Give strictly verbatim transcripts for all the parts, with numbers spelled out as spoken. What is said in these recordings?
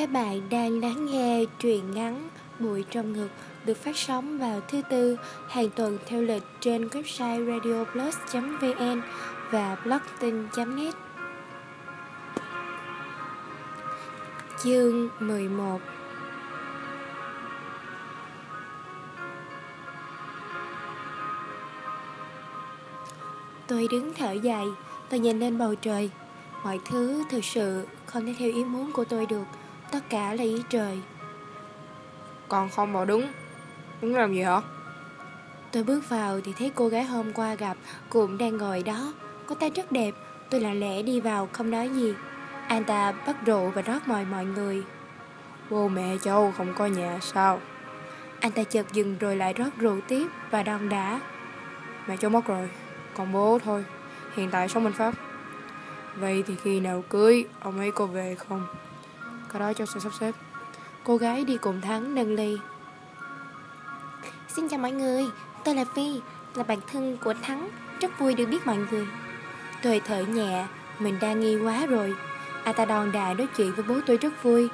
Các bạn đang lắng nghe truyện ngắn Bụi trong ngực được phát sóng vào thứ Tư hàng tuần theo lịch trên website radioplus chấm vn và blogtin chấm net. Chương mười một. Tôi đứng thở dài, tôi nhìn lên bầu trời. Mọi thứ thực sự không thể theo ý muốn của tôi được, tất cả là ý trời. Con không vào đứng Đứng làm gì hả? Tôi bước vào thì thấy cô gái hôm qua gặp cũng đang ngồi đó. Cô ta rất đẹp. Tôi lặng lẽ đi vào không nói gì. Anh ta bắt rượu và rót mời mọi người. Bố mẹ cháu không có nhà sao? Anh ta chợt dừng rồi lại rót rượu tiếp và đon đả. Mẹ cháu mất rồi, còn bố thôi, hiện tại sống bên Pháp. Vậy thì khi nào cưới ông ấy có về không? Cái đó cháu sẽ sắp xếp. Cô gái đi cùng Thắng nâng ly. Xin chào mọi người, tôi là Phi, là bạn thân của Thắng. Rất vui được biết mọi người. Tôi thở nhẹ, mình đang nghi quá rồi. Anh ta đòn đà nói chuyện với bố tôi rất vui.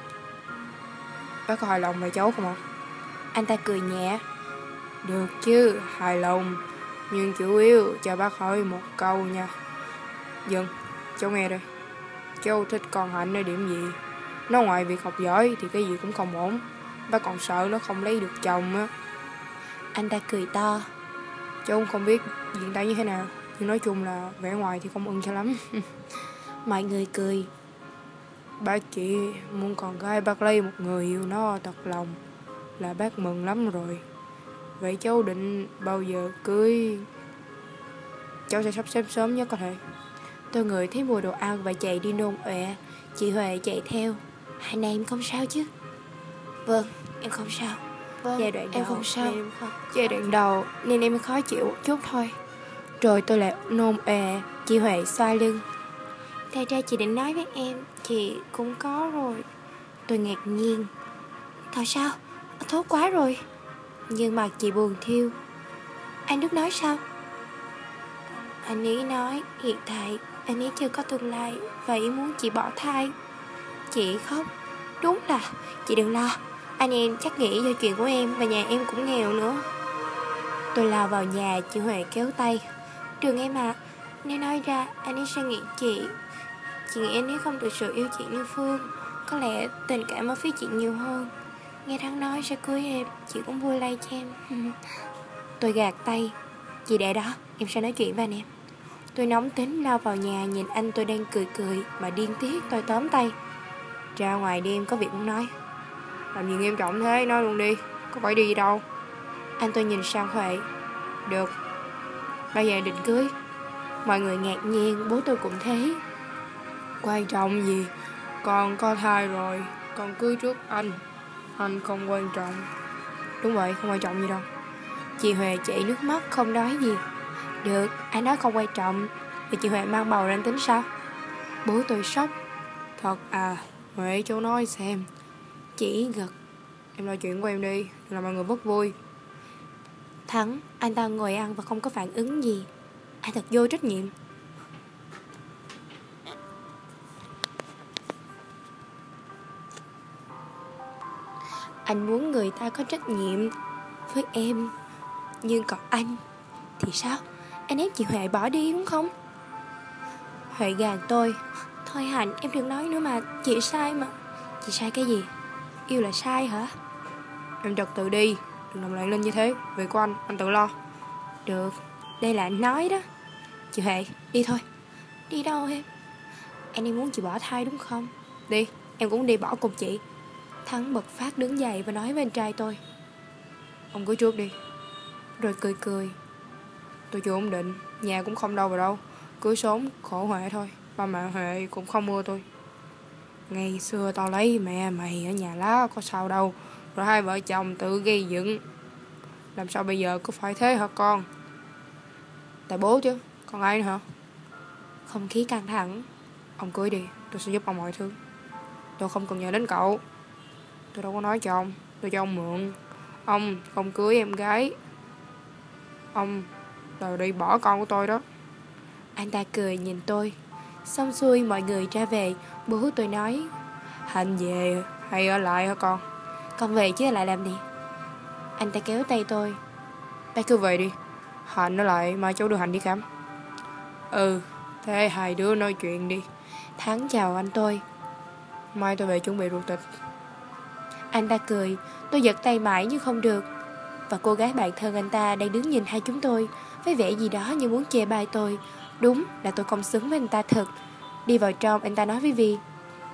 Bác có hài lòng về cháu không ạ? Anh ta cười nhẹ. Được chứ, hài lòng. Nhưng chủ yếu cho bác hỏi một câu nha. Dân, cháu nghe đây. Cháu thích con Hạnh ở điểm gì? Nó ngoài việc học giỏi thì cái gì cũng không ổn. Bác còn sợ nó không lấy được chồng á. Anh ta cười to. Cháu cũng không biết diễn tả như thế nào, nhưng nói chung là vẻ ngoài thì không ưng cho lắm. Mọi người cười. Bác chỉ muốn con gái bác lấy một người yêu nó thật lòng là bác mừng lắm rồi. Vậy cháu định bao giờ cưới? Cháu sẽ sắp xếp sớm nhất có thể. Tôi ngửi thấy mùi đồ ăn và chạy đi nôn ọe. Chị Huệ chạy theo. Hai này em không sao chứ? Vâng, em không sao. Vâng, giai đoạn em đầu, không sao. Em không. Giai đoạn đầu nên em khó chịu một chút thôi. Rồi tôi lại nôn ọe. Chị Huệ xoa lưng. Thật ra chị định nói với em, chị cũng có rồi. Tôi ngạc nhiên. Thật sao? Tốt quá rồi. Nhưng mặt chị buồn thiêu. Anh Đức nói sao? Anh ấy nói hiện tại anh ấy chưa có tương lai và ý muốn chị bỏ thai. Chị khóc. Đúng là chị đừng lo, anh em chắc nghĩ do chuyện của em và nhà em cũng nghèo nữa. Tôi lao vào nhà, chị Huệ kéo tay. Đừng em ạ, à, nếu nói ra anh ấy sẽ nghĩ chị. Chị nghĩ anh ấy không thực sự yêu chị như Phương. Có lẽ tình cảm ở phía chị nhiều hơn. Nghe Thắng nói sẽ cưới em, chị cũng vui lay cho em. Tôi gạt tay. Chị để đó, em sẽ nói chuyện với anh em. Tôi nóng tính lao vào nhà, nhìn anh tôi đang cười cười mà điên tiết. Tôi tóm tay. Ra ngoài đi, em có việc muốn nói. Làm gì nghiêm trọng thế, nói luôn đi. Có phải đi đâu. Anh tôi nhìn sang Huệ. Được. Bây giờ định cưới. Mọi người ngạc nhiên, bố tôi cũng thế. Quan trọng gì? Con có thai rồi, con cưới trước anh. Anh không quan trọng. Đúng vậy, không quan trọng gì đâu. Chị Huệ chảy nước mắt không nói gì. Được, anh nói không quan trọng. Vậy chị Huệ mang bầu lên tính sao? Bố tôi sốc. Thật à? Huệ cháu nói xem. Chỉ gật. Em nói chuyện của em đi, là mọi người rất vui. Thắng, anh ta ngồi ăn và không có phản ứng gì. Anh thật vô trách nhiệm. Anh muốn người ta có trách nhiệm với em. Nhưng còn anh thì sao? Anh ép chị Huệ bỏ đi đúng không? Huệ gàn tôi. Thôi Hạnh, em đừng nói nữa mà. Chị sai mà. Chị sai cái gì? Yêu là sai hả? Em trật tự đi, đừng làm lại lên như thế. Việc của anh, anh tự lo. Được, đây là anh nói đó. Chị Huệ, đi thôi. Đi đâu em? Anh em muốn chị bỏ thai đúng không? Đi, em cũng đi bỏ cùng chị. Thắng bật phát đứng dậy và nói với anh trai tôi. Ông cưới trước đi. Rồi cười cười. Tôi chưa ổn định, nhà cũng không đâu vào đâu. Cưới sớm khổ Huệ thôi. Ba mẹ Huệ cũng không ưa tôi. Ngày xưa tao lấy mẹ mày ở nhà lá có sao đâu. Rồi hai vợ chồng tự gây dựng. Làm sao bây giờ có phải thế hả con? Tại bố chứ, còn ai nữa hả? Không khí căng thẳng. Ông cưới đi, tôi sẽ giúp ông mọi thứ. Tôi không cần nhờ đến cậu. Tôi đâu có nói cho ông, tôi cho ông mượn. Ông không cưới em gái, ông đòi đi bỏ con của tôi đó. Anh ta cười nhìn tôi. Xong xuôi mọi người ra về. Bố tôi nói. Hạnh về, Hay ở lại hả con? Con về chứ ở lại làm gì? Anh ta kéo tay tôi. Bác cứ về đi, Hạnh ở lại mai cháu đưa Hạnh đi khám. Ừ, thế hai đứa nói chuyện đi. Thắng chào anh tôi. Mai tôi về chuẩn bị ruột thịt. Anh ta cười. Tôi giật tay mãi nhưng không được. Và cô gái bạn thân anh ta đang đứng nhìn hai chúng tôi với vẻ gì đó như muốn chê bai tôi. Đúng là tôi không xứng với anh ta thật. Đi vào trong, anh ta nói với Vi.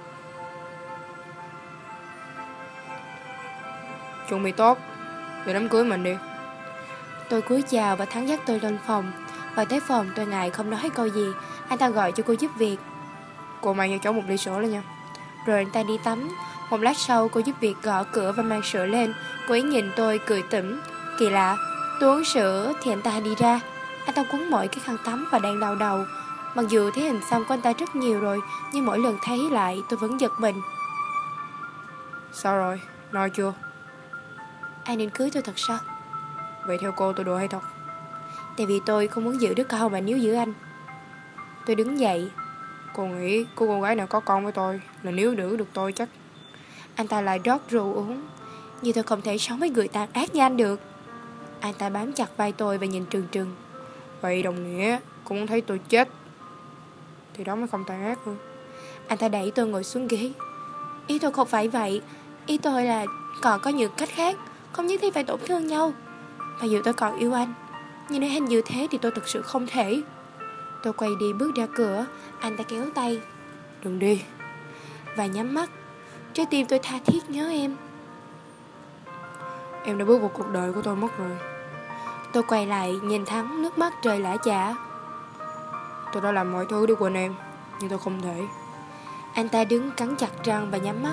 Chuẩn bị tốt để đám cưới mình đi. Tôi cúi chào và Thắng dắt tôi lên phòng. Vào tới phòng tôi ngại không nói câu gì. Anh ta gọi cho cô giúp việc. Cô mang cho cháu một ly sữa lên nha. Rồi anh ta đi tắm. Một lát sau cô giúp việc gõ cửa và mang sữa lên. Cô ấy nhìn tôi cười tủm. Kỳ lạ, tôi uống sữa thì anh ta đi ra. Anh ta quấn mỗi cái khăn tắm và đang đau đầu. Mặc dù thấy hình xăm của anh ta rất nhiều rồi, nhưng mỗi lần thấy lại tôi vẫn giật mình. Sao rồi, nói chưa? Anh định cưới tôi thật sao? Vậy theo cô tôi đùa hay thật? Tại vì tôi không muốn giữ đứa con mà níu giữ anh. Tôi đứng dậy. Cô nghĩ cô cô gái nào có con với tôi là níu giữ được tôi chắc. Anh ta lại rót rượu uống. Nhưng tôi không thể sống với người tàn ác như anh được. Anh ta bám chặt vai tôi và nhìn trừng trừng. Vậy đồng nghĩa cô muốn thấy tôi chết thì đó mới không tàn ác hơn. Anh ta đẩy tôi ngồi xuống ghế. Ý tôi không phải vậy. Ý tôi là còn có nhiều cách khác, không nhất thiết phải tổn thương nhau. Mặc dù tôi còn yêu anh, nhưng nếu anh như thế thì tôi thực sự không thể. Tôi quay đi bước ra cửa. Anh ta kéo tay. Đừng đi. Và nhắm mắt. Trái tim tôi tha thiết nhớ em. Em đã bước vào cuộc đời của tôi mất rồi. Tôi quay lại nhìn Thắng, nước mắt rơi lã chả. Tôi đã làm mọi thứ để quên em, nhưng tôi không thể. Anh ta đứng cắn chặt răng và nhắm mắt.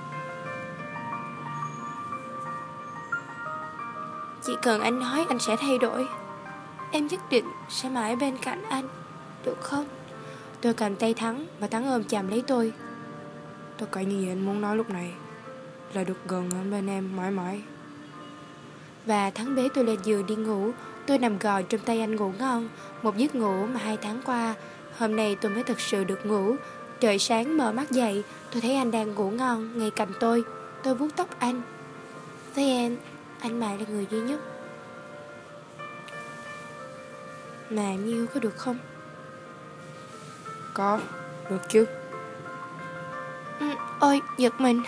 Chỉ cần anh nói anh sẽ thay đổi, em nhất định sẽ mãi bên cạnh anh, được không? Tôi cầm tay Thắng và Thắng ôm chầm lấy tôi. Tất cả những gì anh muốn nói lúc này là được gần ở bên em mãi mãi. Và Thắng bế tôi lên giường đi ngủ. Tôi nằm gò trong tay anh ngủ ngon. Một giấc ngủ mà hai tháng qua, hôm nay tôi mới thực sự được ngủ. Trời sáng mở mắt dậy, tôi thấy anh đang ngủ ngon ngay cạnh tôi. Tôi vuốt tóc anh. Với em, anh mãi là người duy nhất mà em yêu, có được không? Có, được chứ. Ừ, ôi, giật mình.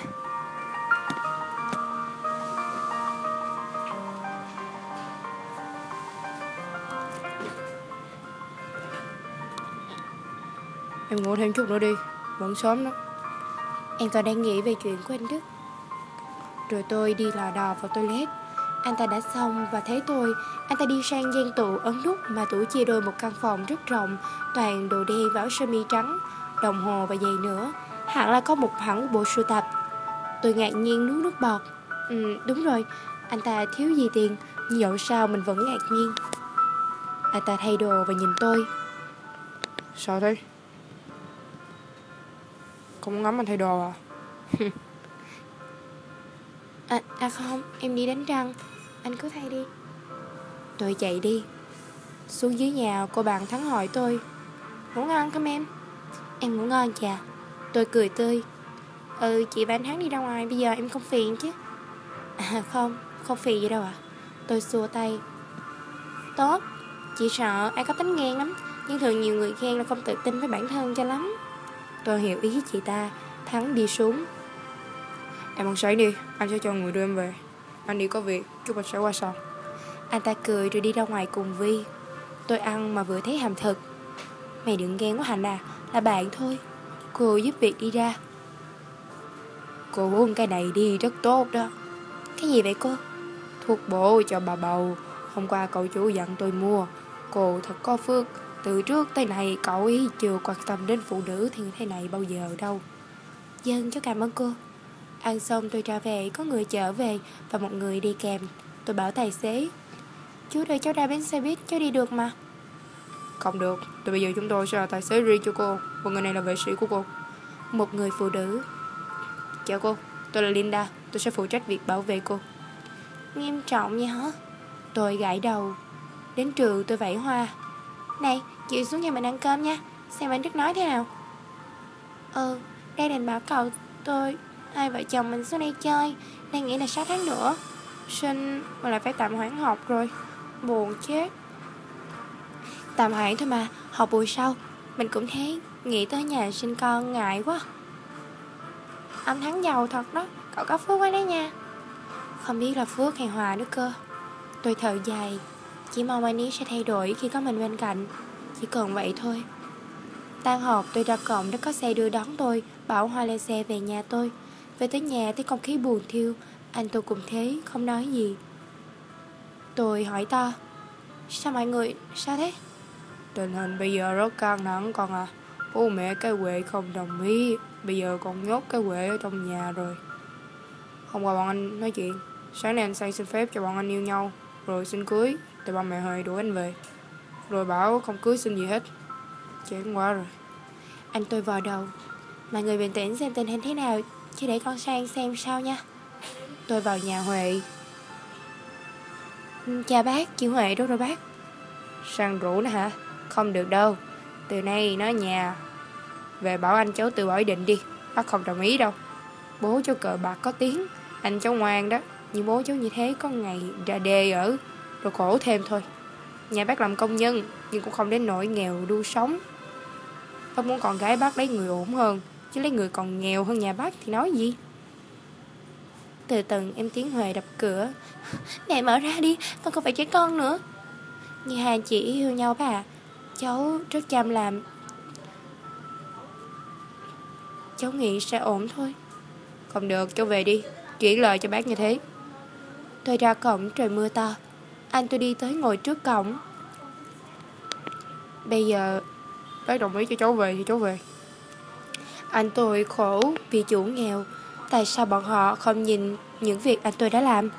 Em ngủ thêm chút nữa đi, vẫn sớm đó. Em còn đang nghĩ về chuyện của anh Đức. Rồi tôi đi lò đò vào toilet. Anh ta đã xong và thấy tôi. Anh ta đi sang gian tủ ấn nút mà tủ chia đôi một căn phòng rất rộng, toàn đồ đen và áo sơ mi trắng, đồng hồ và giày nữa. Hẳn là có một hẳn một bộ sưu tập. Tôi ngạc nhiên nuốt nước bọt. Ừ, đúng rồi, anh ta thiếu gì tiền, nhưng dẫu sao mình vẫn ngạc nhiên. Anh ta thay đồ và nhìn tôi. Sao thế? Không muốn ngắm anh thay đồ à? à, à không, em đi đánh răng. Anh cứ thay đi. Tôi chạy đi. Xuống dưới nhà, cô bạn Thắng hỏi tôi: ngủ ngon không em? Em ngủ ngon chà. Tôi cười tươi. Ừ, chị và anh Thắng đi ra ngoài, bây giờ em không phiền chứ? À không, không phiền gì đâu ạ. À? Tôi xua tay. Tốt, chị sợ ai có tính ghen lắm. Nhưng thường nhiều người ghen là không tự tin với bản thân cho lắm. Tôi hiểu ý chị ta. Thắng đi xuống. Em ăn sáng đi, anh sẽ cho người đưa em về. Anh đi có việc, chút anh sẽ qua sau. Anh ta cười rồi đi ra ngoài cùng Vi. Tôi ăn mà vừa thấy hàm thực. Mày đừng ghen quá Hạnh à, là bạn thôi. Cô giúp việc đi ra. Cô uống cái này đi, rất tốt đó. Cái gì vậy cô? Thuốc bổ cho bà bầu. Hôm qua cậu chủ dặn tôi mua. Cô thật có phước. Từ trước tới nay cậu ấy chưa quan tâm đến phụ nữ thì thế này bao giờ đâu. Dân, cháu cảm ơn cô. Ăn xong tôi ra về, có người chở về và một người đi kèm. Tôi bảo tài xế: chú đợi cháu ra bến xe buýt, cháu đi được mà. Không được, từ bây giờ chúng tôi sẽ là tài xế riêng cho cô. Và người này là vệ sĩ của cô. Một người phụ nữ: chào cô, tôi là Linda. Tôi sẽ phụ trách việc bảo vệ cô. Nghiêm trọng vậy hả? Tôi gãi đầu. Đến trường tôi vẫy Hoa: này, chị xuống nhà mình ăn cơm nha. Xem anh Đức nói thế nào. Ừ, đây đành bảo cậu tôi Hai vợ chồng mình xuống đây chơi, đang nghĩ là sáu tháng nữa sinh mà lại phải tạm hoãn học rồi. Buồn chết. Tạm hoãn thôi mà, học buổi sau. Mình cũng thế, nghĩ tới nhà sinh con ngại quá. Anh Thắng giàu thật đó, cậu có phước quá đấy nha. Không biết là phước hay hòa nữa cơ. Tôi thở dài, chỉ mong anh ấy sẽ thay đổi khi có mình bên cạnh. Chỉ cần vậy thôi. Tan họp tôi ra cổng đã có xe đưa đón tôi, bảo Hoa lên xe về nhà tôi. Về tới nhà thấy không khí buồn thiêu. Anh tôi cũng thế, không nói gì. Tôi hỏi to, sao mọi người, sao thế? Tình hình bây giờ rất căng thẳng con à. Bố mẹ cái Huệ không đồng ý. Bây giờ con nhốt cái Huệ ở trong nhà rồi. Hôm qua bọn anh nói chuyện. Sáng nay anh say xin phép cho bọn anh yêu nhau, rồi xin cưới. Thì ba mẹ Huệ đuổi anh về, rồi bảo không cưới xin gì hết. Chán quá rồi. Anh tôi vò đầu, mọi người bình tĩnh xem tình hình thế nào, chứ để con sang xem sao nha. Tôi vào nhà Huệ. Chào bác, chị Huệ đâu rồi bác? Sang rủ nữa hả? Không được đâu. Từ nay nó nhà. Về bảo anh cháu từ bỏ ý định đi. Bác không đồng ý đâu. Bố cháu cờ bạc có tiếng, anh cháu ngoan đó. Nhưng bố cháu như thế có ngày ra đê ở, rồi khổ thêm thôi. Nhà bác làm công nhân, nhưng cũng không đến nỗi nghèo đu sống. Bác muốn con gái bác lấy người ổn hơn, chứ lấy người còn nghèo hơn nhà bác thì nói gì. Từ từ em tiếng Huệ đập cửa. Mẹ mở ra đi, con không phải trẻ con nữa. Như hai anh chị yêu nhau bà à. Cháu rất chăm làm. Cháu nghĩ sẽ ổn thôi. Không được, cháu về đi. Chuyển lời cho bác như thế. Tôi ra cổng, trời mưa to. Anh tôi đi tới ngồi trước cổng. Bây giờ bác đồng ý cho cháu về thì cháu về. Anh tôi khổ vì chủ nghèo. Tại sao bọn họ không nhìn những việc anh tôi đã làm?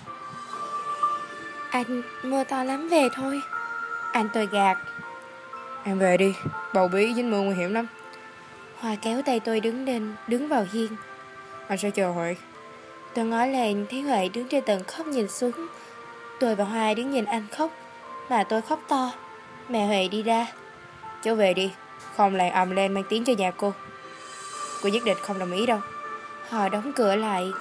Anh, mưa to lắm, về thôi. Anh tôi gạt. Em về đi, bầu bí dính mưa nguy hiểm lắm. Hoa kéo tay tôi đứng lên, đứng vào hiên. Anh sẽ chờ Huệ. Tôi ngó lên thấy Huệ đứng trên tầng khóc nhìn xuống. Tôi và Hoa đứng nhìn anh khóc, mà tôi khóc to. Mẹ Huệ đi ra. Cháu về đi, không lại ầm lên mang tiếng cho nhà cô. Cô nhất định không đồng ý đâu. Họ đóng cửa lại.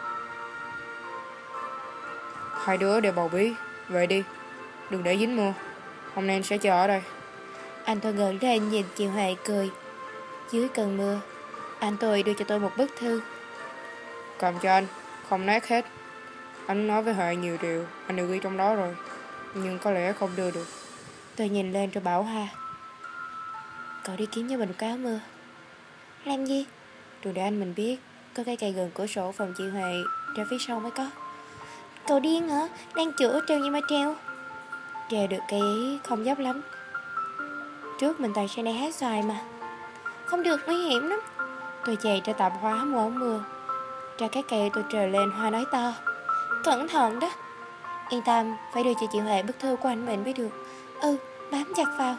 Hai đứa đều bầu bí, về đi, đừng để dính mưa. Hôm nay anh sẽ chờ ở đây. Anh tôi ngẩng lên nhìn chị Huệ cười. Dưới cơn mưa, anh tôi đưa cho tôi một bức thư. Cầm cho anh, không nát hết. Anh nói với Huệ nhiều điều anh đều ghi trong đó rồi, nhưng có lẽ không đưa được. Tôi nhìn lên rồi bảo Hoa, cậu đi kiếm cho mình một cái áo mưa. Làm gì? Đừng để anh mình biết. Có cái cây gần cửa sổ phòng chị Huệ, ra phía sau mới có. Cậu điên hả? Đang chữa treo như mà treo. Treo được cây ấy không dốc lắm. Trước mình toàn sang đây hát xoài mà. Không được, nguy hiểm lắm. Tôi chạy ra tạp hóa mua áo mưa. Ra cái cây tôi trèo lên, Hoa nói to, cẩn thận đó. Yên tâm, phải đưa cho chị Huệ bức thư của anh mình mới được. Ừ, bám chặt vào.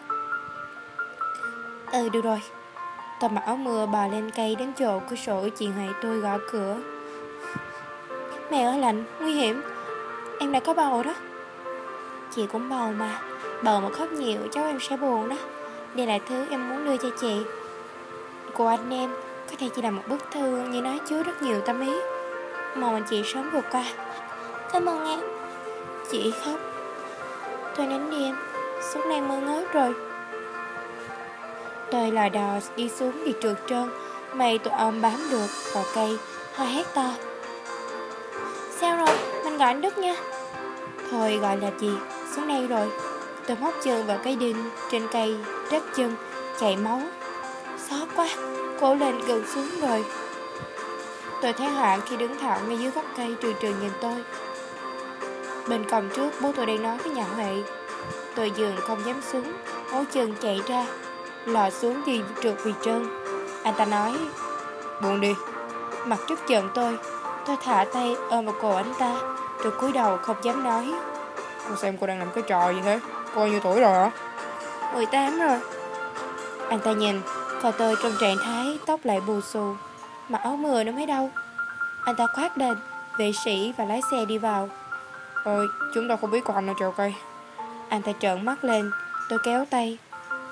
Ừ, được rồi. Tôi mặc áo mưa bò lên cây đến chỗ cửa sổ chị Huệ tôi gõ cửa. Mẹ ơi lạnh, nguy hiểm. Em đã có bầu đó. Chị cũng bầu mà. Bầu mà khóc nhiều cháu em sẽ buồn đó. Đây là thứ em muốn đưa cho chị. Của anh em. Có thể chỉ là một bức thư, nhưng nó chứa rất nhiều tâm ý. Mong anh chị sớm vượt qua. Cảm ơn em. Chị khóc. Tôi nín đi em. Xuống đây mưa ngớt rồi. Tôi lò đò đi xuống thì trượt trơn. May tụi ông bám được vào cây. Hoa hét to, sao rồi? Mình gọi anh Đức nha. Thôi gọi là gì, xuống đây rồi. Tôi móc chân vào cái đinh trên cây, rách chân, chảy máu. Xót quá, cố lên gần xuống rồi. Tôi thấy Hoạn khi đứng thẳng ngay dưới gốc cây trừ trừ nhìn tôi. Bên cổng trước bố tôi đang nói với nhà Huệ. Tôi dường không dám xuống, mối chân chạy ra, lò xuống thì trượt vì trơn. Anh ta nói, buông đi. Mặt trước giận tôi. Tôi thả tay ôm vào cổ anh ta, rồi cúi đầu không dám nói. Cô xem cô đang làm cái trò gì thế? Cô bao nhiêu tuổi rồi hả? mười tám rồi. Anh ta nhìn, còn tôi trong trạng thái tóc lại bù xù, mặc áo mưa nó mới đâu. Anh ta khoác lên vệ sĩ và lái xe đi vào. Ôi, chúng ta không biết con nào trèo cây. Anh ta trợn mắt lên. Tôi kéo tay.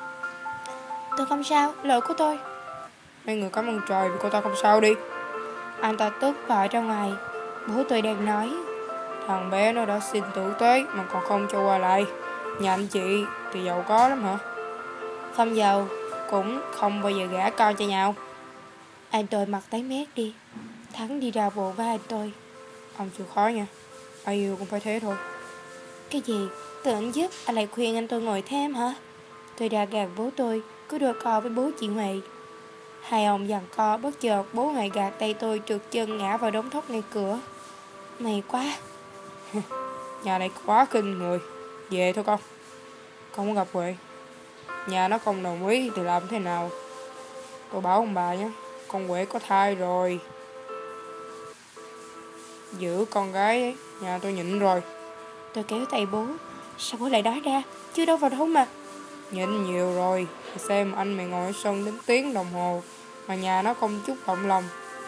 Tôi không sao, lỗi của tôi. Mấy người cảm ơn trời vì cô ta không sao đi. Anh ta tức bỏ ra ngoài. Bố tôi đang nói: thằng bé nó đã xin tử tế mà còn không cho qua lại. Nhà anh chị thì giàu có lắm hả? Không giàu, cũng không bao giờ gả con cho nhau. Anh tôi mặt tái mét đi. Thắng đi ra bộ với anh tôi. Ông chịu khó nha, ai yêu cũng phải thế thôi. Cái gì? Tự anh giúp, anh lại khuyên anh tôi ngồi thêm hả? Tôi đã gạt bố tôi, cứ đôi co với bố chị Huệ. Hai ông giằng co, bất chợt bố Huệ gạt tay tôi trượt chân ngã vào đống thóc ngay cửa. May quá. Nhà này quá kinh người. Về thôi con. Con muốn gặp Huệ. Nhà nó không đồng ý thì làm thế nào? Tôi bảo ông bà nhé, con Huệ có thai rồi. Giữ con gái ấy, nhà tôi nhịn rồi. Tôi kéo tay bố. Sao bố lại nói ra? Chưa đâu vào đâu mà. Nhịn nhiều rồi. Xem anh mày ngồi ở sân đến tiếng đồng hồ mà nhà nó không chút động lòng.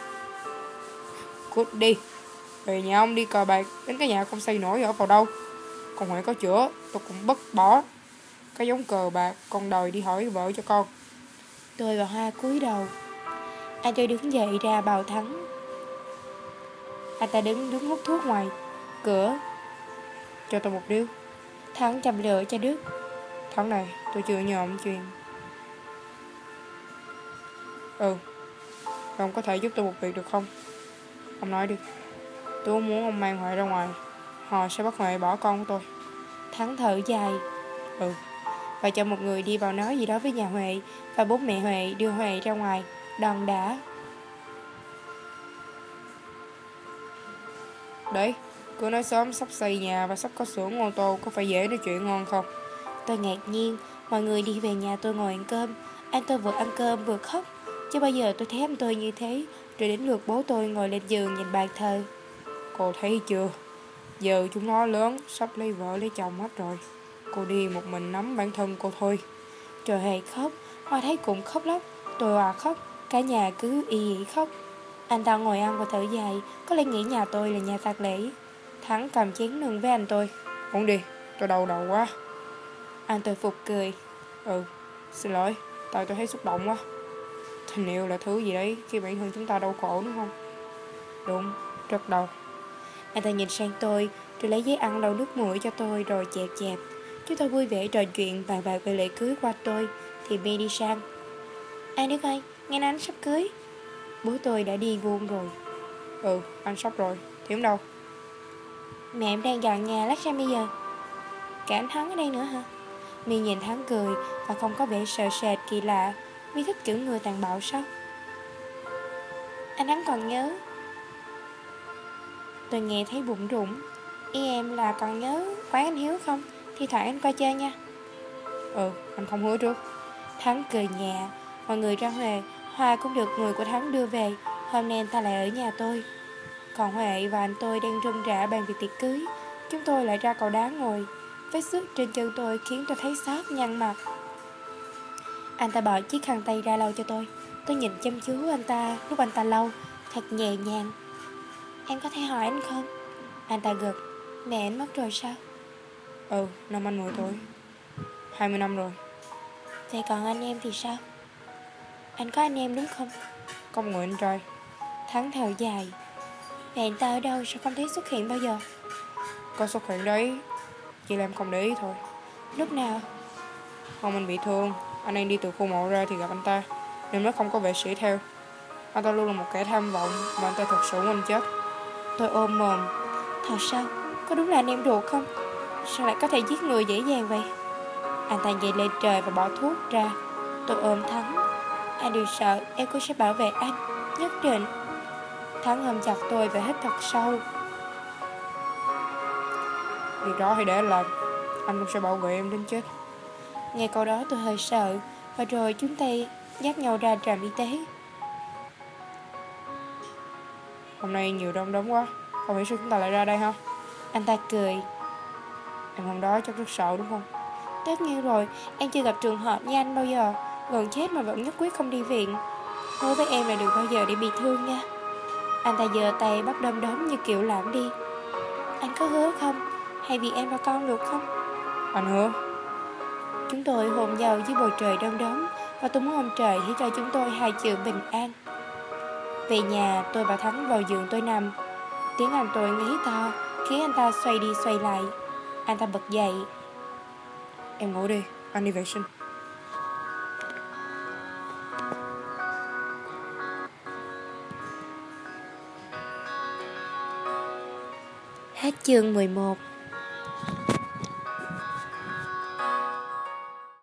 Cút đi. Về nhà ông đi cờ bạc, đến cái nhà không xây nổi ở vào đâu. Còn Huệ có chữa, tôi cũng bất bỏ. Cái giống cờ bạc, con đòi đi hỏi vợ cho con. Tôi và Hoa cúi đầu. Anh tôi đứng dậy ra bảo Thắng. Anh ta đứng đứng hút thuốc ngoài cửa. Cho tôi một điếu. Thắng châm lửa cho Đức. Tháng này tôi chưa nhờ ông chuyện. Ừ. Ông có thể giúp tôi một việc được không? Ông nói đi. Tôi muốn ông mang Huệ ra ngoài. Họ sẽ bắt Huệ bỏ con của tôi. Thắng thở dài. Ừ. Và cho một người đi vào nói gì đó với nhà Huệ. Và bố mẹ Huệ đưa Huệ ra ngoài đòn đả. Đấy, cứ nói sớm sắp xây nhà và sắp có xưởng ô tô, có phải dễ nói chuyện hơn không? Tôi ngạc nhiên. Mọi người đi về nhà tôi ngồi ăn cơm. Anh tôi vừa ăn cơm vừa khóc. Chứ bao giờ tôi thấy anh tôi như thế. Rồi đến lượt bố tôi ngồi lên giường nhìn bàn thờ. Cô thấy chưa? Giờ chúng nó lớn, sắp lấy vợ lấy chồng hết rồi. Cô đi một mình nắm bản thân cô thôi. Rồi Huệ khóc. Hoa thấy cũng khóc lóc. Tôi Hòa khóc. Cả nhà cứ y ỉ khóc. Anh ta ngồi ăn và thở dài. Có lẽ nghĩ nhà tôi là nhà tang lễ. Thắng cầm chén nương với anh tôi. Uống đi, tôi đau đầu quá. Anh tôi phục cười. Ừ, xin lỗi, tại tôi thấy xúc động quá. Tình yêu là thứ gì đấy khi bản thân chúng ta đau khổ đúng không? Đúng, rất đau. Anh ta nhìn sang tôi, rồi lấy giấy ăn lau nước mũi cho tôi rồi chẹp chẹp. Chúng tôi vui vẻ trò chuyện bàn bạc về lễ cưới qua tôi. Thì My đi sang. Anh Đức ơi, nghe nói anh sắp cưới. Bố tôi đã đi vuông rồi. Ừ, anh sắp rồi, Thiếm đâu? Mẹ em đang dọn nhà, lát sang bây giờ. Cả anh Thắng ở đây nữa hả? My nhìn Thắng cười và không có vẻ sợ sệt kỳ lạ. My thích kiểu người tàn bạo sao? Anh Thắng còn nhớ. Tôi nghe thấy bụng rủng. Ý em là còn nhớ quán anh Hiếu không? Thì thoảng anh qua chơi nha. Ừ, anh không hứa trước. Thắng cười nhẹ. Mọi người ra Huệ. Hoa cũng được người của Thắng đưa về. Hôm nay anh ta lại ở nhà tôi. Còn Huệ và anh tôi đang rôm rả bàn việc tiệc cưới. Chúng tôi lại ra cầu đá ngồi. Vết xước trên chân tôi khiến tôi thấy xót nhăn mặt. Anh ta bỏ chiếc khăn tay ra lau cho tôi. Tôi nhìn chăm chú anh ta lúc anh ta lau. Thật nhẹ nhàng. Em có thể hỏi anh không? Anh ta gật. Mẹ anh mất rồi sao? Ừ, năm anh mười tuổi. Hai mươi năm rồi. Vậy còn anh em thì sao? Anh có anh em đúng không? Có một người anh trai. Thắng thở dài. Vậy anh ta ở đâu sao không thấy xuất hiện bao giờ? Có xuất hiện đấy, chỉ là em không để ý thôi. Lúc nào? Hôm anh bị thương, anh đang đi từ khu mộ ra thì gặp anh ta, nên mới không có vệ sĩ theo. Anh ta luôn là một kẻ tham vọng, mà anh ta thật sự muốn anh chết. Tôi ôm mồm. Thật sao? Có đúng là anh em ruột không? Sao lại có thể giết người dễ dàng vậy? Anh ta nhảy lên trời và bỏ thuốc ra. Tôi ôm Thắng. Anh đừng sợ, em cũng sẽ bảo vệ anh. Nhất định. Thắng ôm chặt tôi và hít thật sâu. Việc đó hãy để anh làm. Anh cũng sẽ bảo vệ em đến chết. Nghe câu đó tôi hơi sợ. Và rồi chúng ta dắt nhau ra trạm y tế. Hôm nay nhiều đông đóm quá, không hiểu sao chúng ta lại ra đây ha? Anh ta cười. Em hôm đó chắc rất sợ đúng không? Tất nhiên rồi, em chưa gặp trường hợp như anh bao giờ. Gần chết mà vẫn nhất quyết không đi viện. Hứa với em là đừng bao giờ để bị thương nha. Anh ta giơ tay bắt đom đóm như kiểu lãm đi. Anh có hứa không? Hay vì em và con được không? Anh hứa. Chúng tôi hôn nhau dưới bầu trời đom đóm. Và tôi muốn ông trời hãy cho chúng tôi hai chữ bình an. Về nhà tôi bảo Thắng vào giường tôi nằm. Tiếng anh tôi nghĩ to khiến anh ta xoay đi xoay lại. Anh ta bật dậy. Em ngủ đi, anh đi vệ sinh. Hết chương mười một.